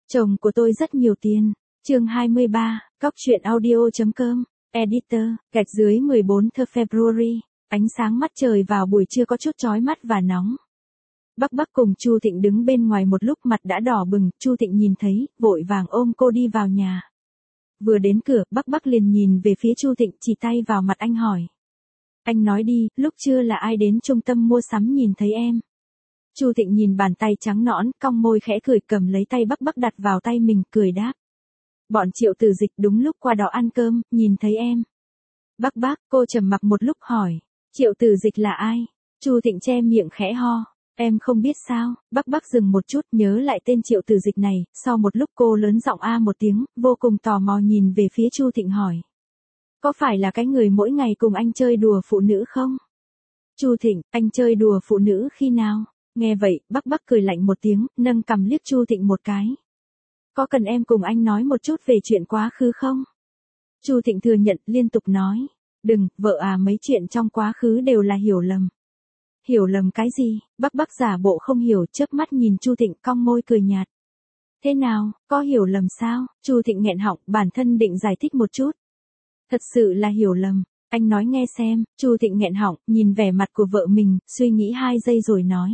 Chồng của tôi rất nhiều tiền. Chương 23, cóc truyện audio.com, Editor, gạch dưới 14 The February, ánh sáng mắt trời vào buổi trưa có chút chói mắt và nóng. Bắc cùng Chu Thịnh đứng bên ngoài một lúc mặt đã đỏ bừng, Chu Thịnh nhìn thấy, vội vàng ôm cô đi vào nhà. Vừa đến cửa, Bắc liền nhìn về phía Chu Thịnh, chỉ tay vào mặt anh hỏi. Anh nói đi, lúc trưa là ai đến trung tâm mua sắm nhìn thấy em? Chu Thịnh nhìn bàn tay trắng nõn, cong môi khẽ cười, cầm lấy tay Bắc đặt vào tay mình, cười đáp. Bọn Triệu Tử Dịch đúng lúc qua đó ăn cơm, nhìn thấy em. Bắc, cô trầm mặc một lúc hỏi. Triệu Tử Dịch là ai? Chu Thịnh che miệng khẽ ho. Em không biết sao? Bắc dừng một chút, nhớ lại tên Triệu Tử Dịch này, sau một lúc cô lớn giọng a một tiếng, vô cùng tò mò nhìn về phía Chu Thịnh hỏi. Có phải là cái người mỗi ngày cùng anh chơi đùa phụ nữ không? Chu Thịnh, anh chơi đùa phụ nữ khi nào? Nghe vậy, Bắc cười lạnh một tiếng, nâng cằm liếc Chu Thịnh một cái. Có cần em cùng anh nói một chút về chuyện quá khứ không? Chu Thịnh thừa nhận, liên tục nói. Đừng, vợ à, mấy chuyện trong quá khứ đều là hiểu lầm. Hiểu lầm cái gì? Bắc giả bộ không hiểu, chớp mắt nhìn Chu Thịnh, cong môi cười nhạt. Thế nào, có hiểu lầm sao? Chu Thịnh nghẹn họng, bản thân định giải thích một chút. Thật sự là hiểu lầm. Anh nói nghe xem. Chu Thịnh nghẹn họng, nhìn vẻ mặt của vợ mình, suy nghĩ 2 giây rồi nói.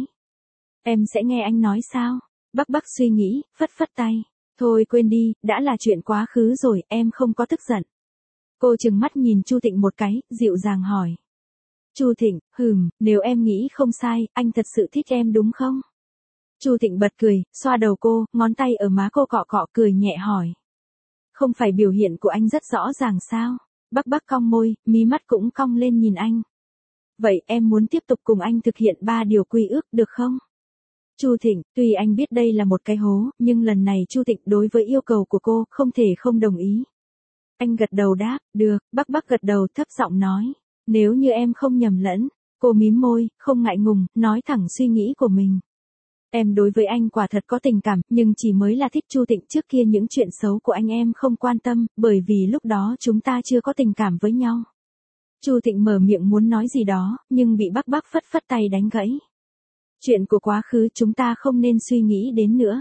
Em sẽ nghe anh nói sao? Bắc suy nghĩ, phất tay. Thôi quên đi, đã là chuyện quá khứ rồi, em không có tức giận. Cô trừng mắt nhìn Chu Thịnh một cái, dịu dàng hỏi. Chu Thịnh, nếu em nghĩ không sai, anh thật sự thích em đúng không? Chu Thịnh bật cười, xoa đầu cô, ngón tay ở má cô cọ cười nhẹ hỏi. Không phải biểu hiện của anh rất rõ ràng sao? Bắc cong môi, mí mắt cũng cong lên nhìn anh. Vậy em muốn tiếp tục cùng anh thực hiện 3 điều quy ước được không? Chu Thịnh, tuy anh biết đây là một cái hố, nhưng lần này Chu Thịnh đối với yêu cầu của cô, không thể không đồng ý. Anh gật đầu đáp, được. Bắc gật đầu thấp giọng nói. Nếu như em không nhầm lẫn, cô mím môi, không ngại ngùng, nói thẳng suy nghĩ của mình. Em đối với anh quả thật có tình cảm, nhưng chỉ mới là thích Chu Thịnh, trước kia những chuyện xấu của anh em không quan tâm, bởi vì lúc đó chúng ta chưa có tình cảm với nhau. Chu Thịnh mở miệng muốn nói gì đó, nhưng bị Bắc phất tay đánh gãy. Chuyện của quá khứ chúng ta không nên suy nghĩ đến nữa.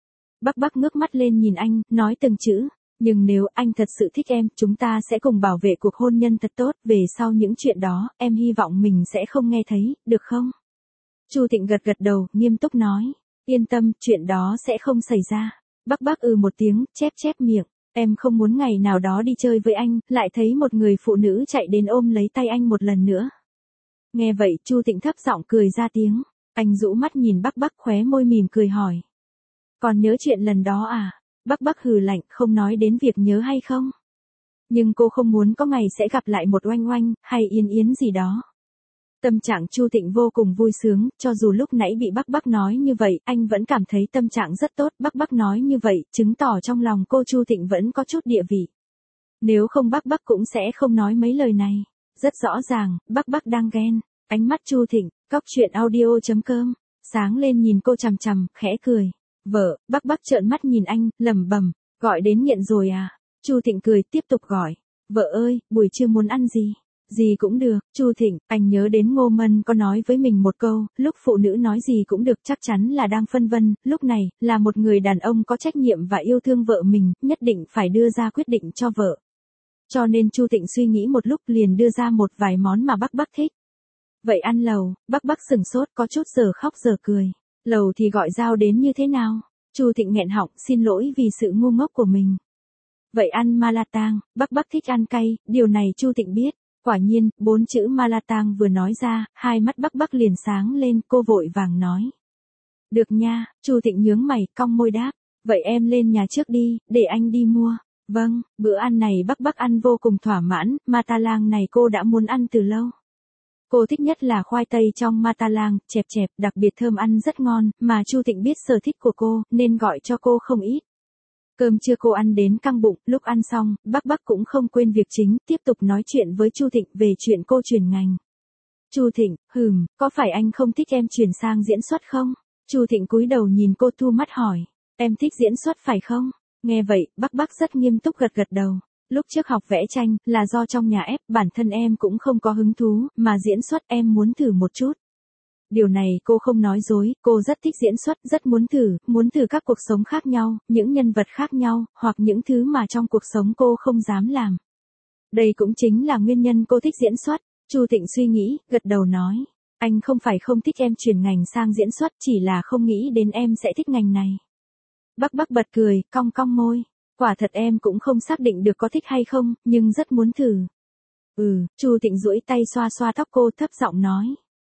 Bắc ngước mắt lên nhìn anh, nói từng chữ. Nhưng nếu anh thật sự thích em, chúng ta sẽ cùng bảo vệ cuộc hôn nhân thật tốt, về sau những chuyện đó, em hy vọng mình sẽ không nghe thấy, được không? Chu Thịnh gật đầu, nghiêm túc nói. Yên tâm, chuyện đó sẽ không xảy ra. Bắc một tiếng, chép miệng. Em không muốn ngày nào đó đi chơi với anh, lại thấy một người phụ nữ chạy đến ôm lấy tay anh một lần nữa. Nghe vậy, Chu Thịnh thấp giọng cười ra tiếng. Anh rũ mắt nhìn Bắc khóe môi mỉm cười hỏi. Còn nhớ chuyện lần đó à? Bắc hừ lạnh, không nói đến việc nhớ hay không. Nhưng cô không muốn có ngày sẽ gặp lại một oanh hay Yến gì đó. Tâm trạng Chu Thịnh vô cùng vui sướng, cho dù lúc nãy bị Bắc nói như vậy, anh vẫn cảm thấy tâm trạng rất tốt. Bắc nói như vậy, chứng tỏ trong lòng cô Chu Thịnh vẫn có chút địa vị. Nếu không Bắc cũng sẽ không nói mấy lời này. Rất rõ ràng, Bắc đang ghen. Ánh mắt Chu Thịnh, cóc truyện audio.com, sáng lên nhìn cô chằm, khẽ cười. Vợ, Bắc trợn mắt nhìn anh, lẩm bẩm, gọi đến nghiện rồi à? Chu Thịnh cười, tiếp tục gọi. Vợ ơi, buổi trưa muốn ăn gì? Gì cũng được. Chu Thịnh, anh nhớ đến Ngô Mân có nói với mình một câu, lúc phụ nữ nói gì cũng được chắc chắn là đang phân vân, lúc này, là một người đàn ông có trách nhiệm và yêu thương vợ mình, nhất định phải đưa ra quyết định cho vợ. Cho nên Chu Thịnh suy nghĩ một lúc liền đưa ra một vài món mà Bắc thích. Vậy ăn lẩu. Bắc sửng sốt, có chút giờ khóc giờ cười. Lẩu thì gọi dao đến như thế nào? Chu Thịnh nghẹn họng, xin lỗi vì sự ngu ngốc của mình. Vậy ăn Malatang. Bắc thích ăn cay, điều này Chu Thịnh biết. Quả nhiên, 4 chữ Malatang vừa nói ra, hai mắt Bắc liền sáng lên, cô vội vàng nói. Được nha. Chu Thịnh nhướng mày, cong môi đáp. Vậy em lên nhà trước đi, để anh đi mua. Vâng, bữa ăn này Bắc ăn vô cùng thỏa mãn, Matalang này cô đã muốn ăn từ lâu. Cô thích nhất là khoai tây trong Matalang, chẹp, đặc biệt thơm, ăn rất ngon, mà Chu Thịnh biết sở thích của cô, nên gọi cho cô không ít. Cơm trưa cô ăn đến căng bụng, lúc ăn xong, Bắc cũng không quên việc chính, tiếp tục nói chuyện với Chu Thịnh về chuyện cô chuyển ngành. Chu Thịnh, có phải anh không thích em chuyển sang diễn xuất không? Chu Thịnh cúi đầu nhìn cô, thu mắt hỏi. Em thích diễn xuất phải không? Nghe vậy, Bắc rất nghiêm túc gật đầu. Lúc trước học vẽ tranh, là do trong nhà ép, bản thân em cũng không có hứng thú, mà diễn xuất em muốn thử một chút. Điều này cô không nói dối, cô rất thích diễn xuất, rất muốn thử các cuộc sống khác nhau, những nhân vật khác nhau, hoặc những thứ mà trong cuộc sống cô không dám làm. Đây cũng chính là nguyên nhân cô thích diễn xuất. Chu Thịnh suy nghĩ, gật đầu nói. Anh không phải không thích em chuyển ngành sang diễn xuất, chỉ là không nghĩ đến em sẽ thích ngành này. Bắc Bắc bật cười, cong cong môi. Quả thật em cũng không xác định được có thích hay không, nhưng rất muốn thử. Chu Thịnh duỗi tay xoa xoa tóc cô, thấp giọng nói.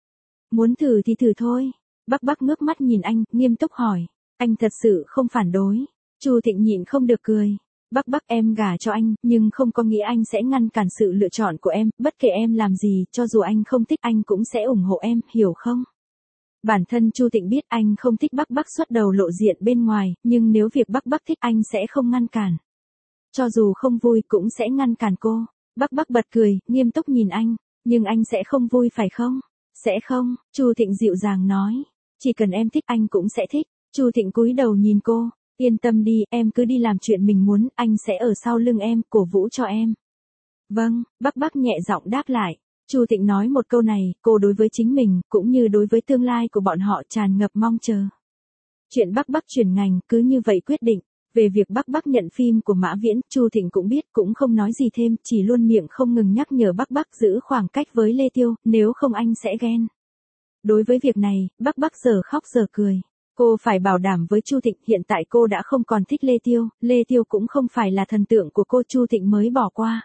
Muốn thử thì thử thôi. Bắc Bắc ngước mắt nhìn anh, nghiêm túc hỏi. Anh thật sự không phản đối. Chu Thịnh nhịn không được cười. Bắc Bắc, em gả cho anh, nhưng không có nghĩa anh sẽ ngăn cản sự lựa chọn của em, bất kể em làm gì, cho dù anh không thích anh cũng sẽ ủng hộ em, hiểu không? Bản thân Chu Thịnh biết anh không thích Bắc Bắc xuất đầu lộ diện bên ngoài, nhưng nếu việc Bắc Bắc thích anh sẽ không ngăn cản. Cho dù không vui cũng sẽ ngăn cản cô. Bắc Bắc bật cười, nghiêm túc nhìn anh. Nhưng anh sẽ không vui phải không? Sẽ không, Chu Thịnh dịu dàng nói. Chỉ cần em thích anh cũng sẽ thích. Chu Thịnh cúi đầu nhìn cô. Yên tâm đi, em cứ đi làm chuyện mình muốn, anh sẽ ở sau lưng em, cổ vũ cho em. Vâng, Bắc Bắc nhẹ giọng đáp lại. Chu Thịnh nói một câu này, cô đối với chính mình, cũng như đối với tương lai của bọn họ tràn ngập mong chờ. Chuyện Bắc Bắc chuyển ngành, cứ như vậy quyết định. Về việc Bắc Bắc nhận phim của Mã Viễn, Chu Thịnh cũng biết, cũng không nói gì thêm, chỉ luôn miệng không ngừng nhắc nhở Bắc Bắc giữ khoảng cách với Lê Tiêu, nếu không anh sẽ ghen. Đối với việc này, Bắc Bắc giờ khóc giờ cười. Cô phải bảo đảm với Chu Thịnh, hiện tại cô đã không còn thích Lê Tiêu cũng không phải là thần tượng của cô, Chu Thịnh mới bỏ qua.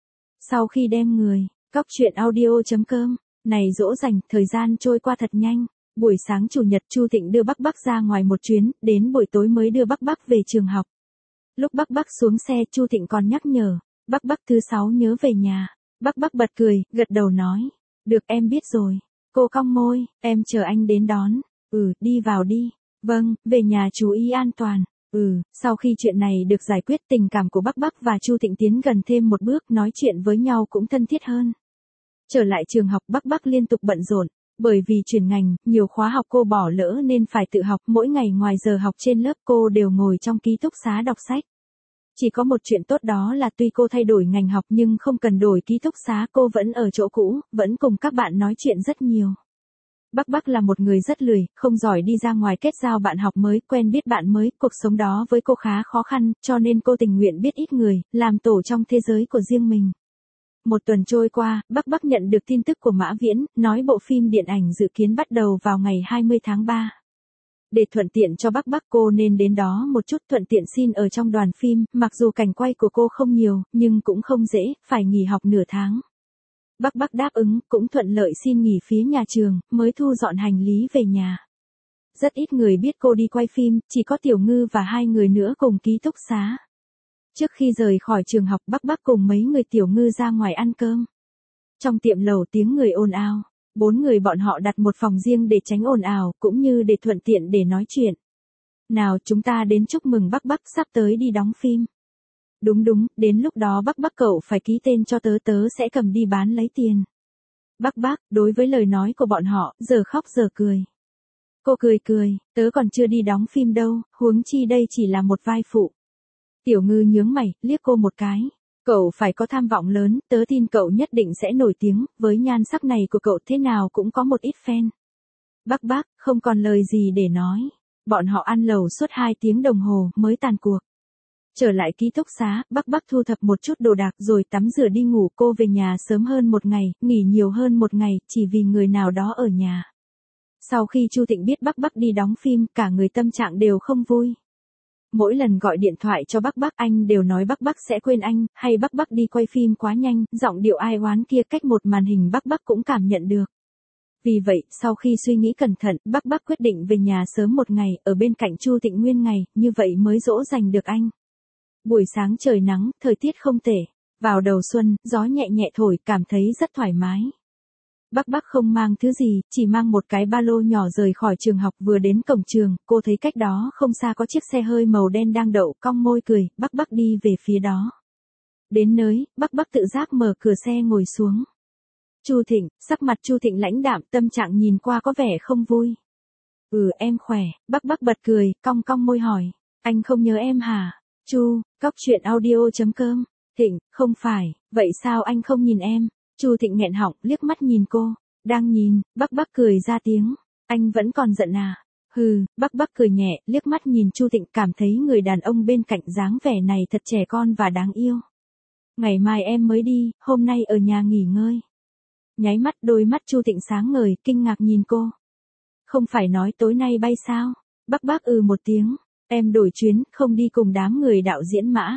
Sau khi đem người, cóc truyện audio.com, này dỗ dành, thời gian trôi qua thật nhanh. Buổi sáng chủ nhật Chu Thịnh đưa Bắc Bắc ra ngoài một chuyến, đến buổi tối mới đưa Bắc Bắc về trường học. Lúc Bắc Bắc xuống xe Chu Thịnh còn nhắc nhở, Bắc Bắc thứ 6 nhớ về nhà. Bắc Bắc bật cười, gật đầu nói, được em biết rồi. Cô cong môi, em chờ anh đến đón. Đi vào đi. Vâng, về nhà chú ý an toàn. Sau khi chuyện này được giải quyết, tình cảm của Bắc Bắc và Chu Thịnh tiến gần thêm một bước, nói chuyện với nhau cũng thân thiết hơn. Trở lại trường học, Bắc Bắc liên tục bận rộn. Bởi vì chuyển ngành, nhiều khóa học cô bỏ lỡ nên phải tự học, mỗi ngày ngoài giờ học trên lớp cô đều ngồi trong ký túc xá đọc sách. Chỉ có một chuyện tốt đó là tuy cô thay đổi ngành học nhưng không cần đổi ký túc xá, cô vẫn ở chỗ cũ, vẫn cùng các bạn nói chuyện rất nhiều. Bắc Bắc là một người rất lười, không giỏi đi ra ngoài kết giao bạn học mới, quen biết bạn mới, cuộc sống đó với cô khá khó khăn, cho nên cô tình nguyện biết ít người, làm tổ trong thế giới của riêng mình. Một tuần trôi qua, Bắc Bắc nhận được tin tức của Mã Viễn, nói bộ phim điện ảnh dự kiến bắt đầu vào ngày 20 tháng 3. Để thuận tiện cho Bắc Bắc, cô nên đến đó một chút, thuận tiện xin ở trong đoàn phim, mặc dù cảnh quay của cô không nhiều, nhưng cũng không dễ, phải nghỉ học nửa tháng. Bắc Bắc đáp ứng, cũng thuận lợi xin nghỉ phía nhà trường, mới thu dọn hành lý về nhà. Rất ít người biết cô đi quay phim, chỉ có Tiểu Ngư và 2 người nữa cùng ký túc xá. Trước khi rời khỏi trường học, Bắc Bắc cùng mấy người Tiểu Ngư ra ngoài ăn cơm. Trong tiệm lẩu tiếng người ồn ào, 4 người bọn họ đặt một phòng riêng để tránh ồn ào, cũng như để thuận tiện để nói chuyện. Nào, chúng ta đến chúc mừng Bắc Bắc, sắp tới đi đóng phim. Đúng, đến lúc đó Bắc Bắc cậu phải ký tên cho tớ sẽ cầm đi bán lấy tiền. Bắc Bắc, đối với lời nói của bọn họ, giờ khóc giờ cười. Cô cười, tớ còn chưa đi đóng phim đâu, huống chi đây chỉ là một vai phụ. Tiểu Ngư nhướng mày, liếc cô một cái. Cậu phải có tham vọng lớn, tớ tin cậu nhất định sẽ nổi tiếng, với nhan sắc này của cậu thế nào cũng có một ít fan. Bắc Bắc, không còn lời gì để nói. Bọn họ ăn lẩu suốt 2 tiếng đồng hồ mới tàn cuộc. Trở lại ký túc xá, Bắc Bắc thu thập một chút đồ đạc rồi tắm rửa đi ngủ, cô về nhà sớm hơn một ngày, nghỉ nhiều hơn một ngày, chỉ vì người nào đó ở nhà. Sau khi Chu Thịnh biết Bắc Bắc đi đóng phim, cả người tâm trạng đều không vui. Mỗi lần gọi điện thoại cho Bắc Bắc, anh đều nói Bắc Bắc sẽ quên anh, hay Bắc Bắc đi quay phim quá nhanh, giọng điệu ai oán kia cách một màn hình Bắc Bắc cũng cảm nhận được. Vì vậy, sau khi suy nghĩ cẩn thận, Bắc Bắc quyết định về nhà sớm một ngày, ở bên cạnh Chu Thịnh nguyên ngày, như vậy mới dỗ dành được anh. Buổi sáng trời nắng, thời tiết không tệ. Vào đầu xuân, gió nhẹ nhẹ thổi, cảm thấy rất thoải mái. Bắc Bắc không mang thứ gì, chỉ mang một cái ba lô nhỏ rời khỏi trường học, vừa đến cổng trường, cô thấy cách đó không xa có chiếc xe hơi màu đen đang đậu, cong môi cười, Bắc Bắc đi về phía đó. Đến nơi, Bắc Bắc tự giác mở cửa xe ngồi xuống. Chu Thịnh, sắc mặt Chu Thịnh lãnh đạm, tâm trạng nhìn qua có vẻ không vui. Em khỏe, Bắc Bắc bật cười, cong cong môi hỏi, anh không nhớ em hả? Cóc truyện audio.com. Thịnh, không phải, vậy sao anh không nhìn em? Chu Thịnh nghẹn họng, liếc mắt nhìn cô. Đang nhìn, Bắc Bắc cười ra tiếng. Anh vẫn còn giận à? Hừ, Bắc Bắc cười nhẹ, liếc mắt nhìn Chu Thịnh, cảm thấy người đàn ông bên cạnh dáng vẻ này thật trẻ con và đáng yêu. Ngày mai em mới đi, hôm nay ở nhà nghỉ ngơi. Nháy mắt, đôi mắt Chu Thịnh sáng ngời, kinh ngạc nhìn cô. Không phải nói tối nay bay sao? Bắc Bắc một tiếng, em đổi chuyến, không đi cùng đám người đạo diễn Mã.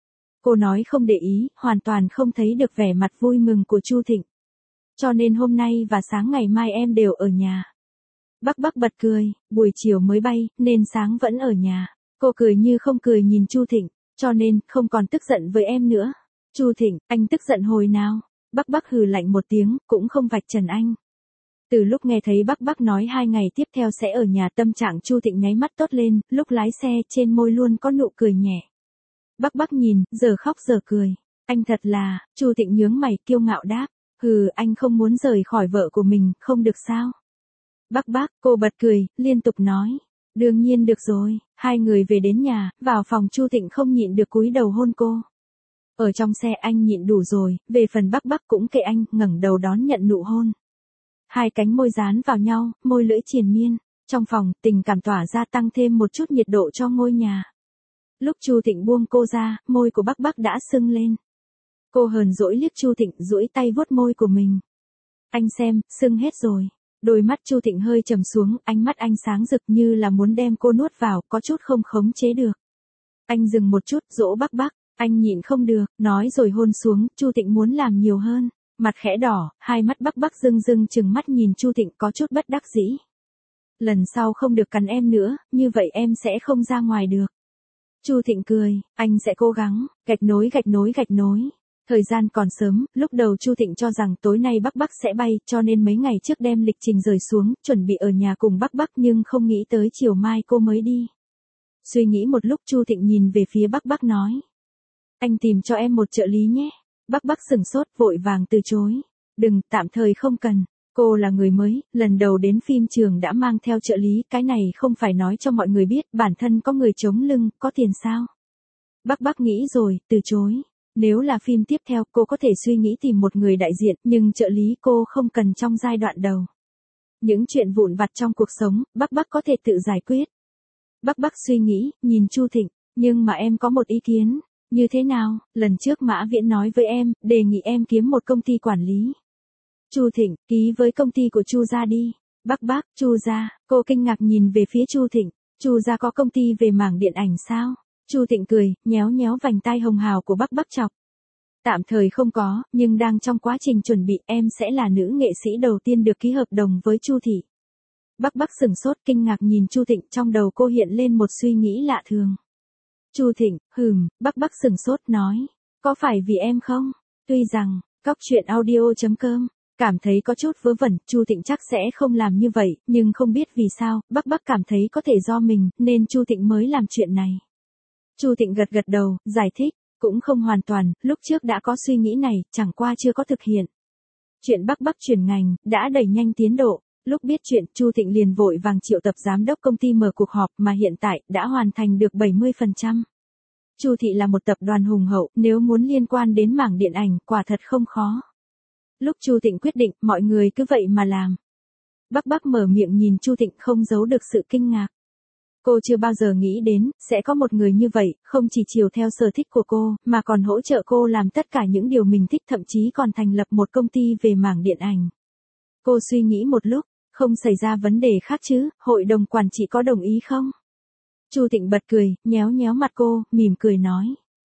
Cô nói không để ý, hoàn toàn không thấy được vẻ mặt vui mừng của Chu Thịnh. Cho nên hôm nay và sáng ngày mai em đều ở nhà. Bắc Bắc bật cười, buổi chiều mới bay, nên sáng vẫn ở nhà. Cô cười như không cười nhìn Chu Thịnh, cho nên không còn tức giận với em nữa. Chu Thịnh, anh tức giận hồi nào? Bắc Bắc hừ lạnh một tiếng, cũng không vạch trần anh. Từ lúc nghe thấy Bắc Bắc nói 2 ngày tiếp theo sẽ ở nhà, tâm trạng Chu Thịnh nháy mắt tốt lên, lúc lái xe trên môi luôn có nụ cười nhẹ. Bắc Bắc nhìn, giờ khóc giờ cười. Anh thật là, Chu Thịnh nhướng mày kiêu ngạo đáp. Hừ, anh không muốn rời khỏi vợ của mình, không được sao? Bắc Bắc, cô bật cười, liên tục nói. Đương nhiên được rồi, hai người về đến nhà, vào phòng Chu Thịnh không nhịn được cúi đầu hôn cô. Ở trong xe anh nhịn đủ rồi, về phần Bắc Bắc cũng kệ anh, ngẩng đầu đón nhận nụ hôn. Hai cánh môi dán vào nhau, môi lưỡi triền miên. Trong phòng, tình cảm tỏa ra tăng thêm một chút nhiệt độ cho ngôi nhà. Lúc Chu Thịnh buông cô ra, môi của Bắc Bắc đã sưng lên. Cô hờn dỗi liếc Chu Thịnh, duỗi tay vuốt môi của mình. Anh xem, sưng hết rồi. Đôi mắt Chu Thịnh hơi trầm xuống, ánh mắt anh sáng rực như là muốn đem cô nuốt vào, có chút không khống chế được. Anh dừng một chút, dỗ Bắc Bắc, anh nhịn không được, nói rồi hôn xuống, Chu Thịnh muốn làm nhiều hơn. Mặt khẽ đỏ, hai mắt Bắc Bắc rưng rưng chừng mắt nhìn Chu Thịnh có chút bất đắc dĩ. Lần sau không được cắn em nữa, như vậy em sẽ không ra ngoài được. Chu Thịnh cười, anh sẽ cố gắng, gạch nối gạch nối gạch nối. Thời gian còn sớm, lúc đầu Chu Thịnh cho rằng tối nay Bắc Bắc sẽ bay, cho nên mấy ngày trước đem lịch trình rời xuống, chuẩn bị ở nhà cùng Bắc Bắc, nhưng không nghĩ tới chiều mai cô mới đi. Suy nghĩ một lúc, Chu Thịnh nhìn về phía Bắc Bắc nói. Anh tìm cho em một trợ lý nhé. Bắc Bắc sửng sốt, vội vàng từ chối. Đừng, tạm thời không cần. Cô là người mới, lần đầu đến phim trường đã mang theo trợ lý, cái này không phải nói cho mọi người biết, bản thân có người chống lưng, có tiền sao? Bắc Bắc nghĩ rồi, từ chối. Nếu là phim tiếp theo, cô có thể suy nghĩ tìm một người đại diện, nhưng trợ lý cô không cần trong giai đoạn đầu. Những chuyện vụn vặt trong cuộc sống, Bắc Bắc có thể tự giải quyết. Bắc Bắc suy nghĩ, nhìn Chu Thịnh, nhưng mà em có một ý kiến. Như thế nào? Lần trước Mã Viễn nói với em, đề nghị em kiếm một công ty quản lý. Chu Thịnh, ký với công ty của Chu gia đi. Bắc Bắc, Chu gia, cô kinh ngạc nhìn về phía Chu Thịnh. Chu gia có công ty về mảng điện ảnh sao? Chu Thịnh cười, nhéo nhéo vành tai hồng hào của Bắc Bắc chọc. Tạm thời không có, nhưng đang trong quá trình chuẩn bị, em sẽ là nữ nghệ sĩ đầu tiên được ký hợp đồng với Chu thị. Bắc Bắc sửng sốt kinh ngạc nhìn Chu Thịnh, trong đầu cô hiện lên một suy nghĩ lạ thường. Chu Thịnh, Bắc Bắc sửng sốt nói, có phải vì em không? Tuy rằng, coctruyện.audio.com cảm thấy có chút vớ vẩn, Chu Thịnh chắc sẽ không làm như vậy, nhưng không biết vì sao, Bắc Bắc cảm thấy có thể do mình, nên Chu Thịnh mới làm chuyện này. Chu Thịnh gật gật đầu, giải thích, cũng không hoàn toàn, lúc trước đã có suy nghĩ này, chẳng qua chưa có thực hiện. Chuyện Bắc Bắc chuyển ngành, đã đẩy nhanh tiến độ. Lúc biết chuyện, Chu Thịnh liền vội vàng triệu tập giám đốc công ty mở cuộc họp, mà hiện tại, đã hoàn thành được 70%. Chu thị là một tập đoàn hùng hậu, nếu muốn liên quan đến mảng điện ảnh, quả thật không khó. Lúc Chu Thịnh quyết định, mọi người cứ vậy mà làm. Bắc Bắc mở miệng nhìn Chu Thịnh, không giấu được sự kinh ngạc. Cô chưa bao giờ nghĩ đến, sẽ có một người như vậy, không chỉ chiều theo sở thích của cô, mà còn hỗ trợ cô làm tất cả những điều mình thích, thậm chí còn thành lập một công ty về mảng điện ảnh. Cô suy nghĩ một lúc, không xảy ra vấn đề khác chứ, hội đồng quản trị có đồng ý không? Chu Thịnh bật cười, nhéo nhéo mặt cô, mỉm cười nói.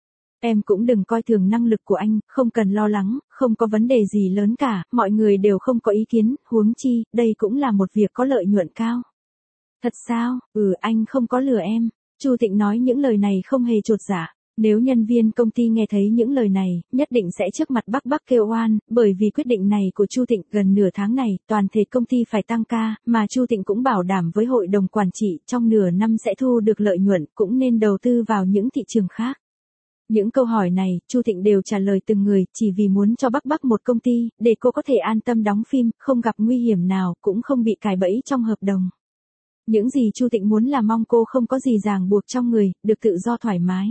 Em cũng đừng coi thường năng lực của anh, không cần lo lắng, không có vấn đề gì lớn cả, mọi người đều không có ý kiến, huống chi, đây cũng là một việc có lợi nhuận cao. Thật sao? Anh không có lừa em. Chu Thịnh nói những lời này không hề chột dạ. Nếu nhân viên công ty nghe thấy những lời này, nhất định sẽ trước mặt Bắc Bắc kêu oan, bởi vì quyết định này của Chu Thịnh, gần nửa tháng này, toàn thể công ty phải tăng ca, mà Chu Thịnh cũng bảo đảm với hội đồng quản trị, trong nửa năm sẽ thu được lợi nhuận, cũng nên đầu tư vào những thị trường khác. Những câu hỏi này, Chu Thịnh đều trả lời từng người, chỉ vì muốn cho Bắc Bắc một công ty, để cô có thể an tâm đóng phim, không gặp nguy hiểm nào, cũng không bị cài bẫy trong hợp đồng. Những gì Chu Thịnh muốn là mong cô không có gì ràng buộc trong người, được tự do thoải mái.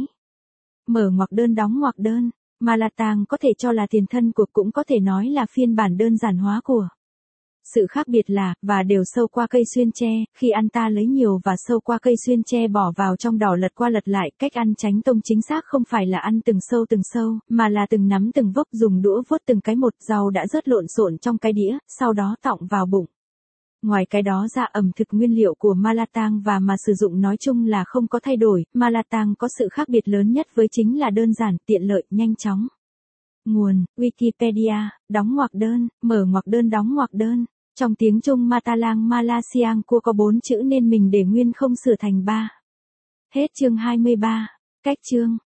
Mở ngoặc đơn đóng ngoặc đơn, mà là tàng có thể cho là tiền thân của, cũng có thể nói là phiên bản đơn giản hóa của. Sự khác biệt là, và đều sâu qua cây xuyên tre, khi ăn ta lấy nhiều và sâu qua cây xuyên tre bỏ vào trong đỏ lật qua lật lại. Cách ăn chánh tông chính xác không phải là ăn từng sâu, mà là từng nắm từng vốc, dùng đũa vuốt từng cái một. Rau đã rớt lộn xộn trong cái đĩa, sau đó tọng vào bụng. Ngoài cái đó ra, ẩm thực nguyên liệu của Malatang và mà sử dụng nói chung là không có thay đổi. Malatang có sự khác biệt lớn nhất với chính là đơn giản, tiện lợi, nhanh chóng. Nguồn: Wikipedia, đóng ngoặc đơn, mở ngoặc đơn, đóng ngoặc đơn. Trong tiếng Trung Matalang Malasiang cua có 4 chữ nên mình để nguyên không sửa thành 3. Hết chương 23. Cách chương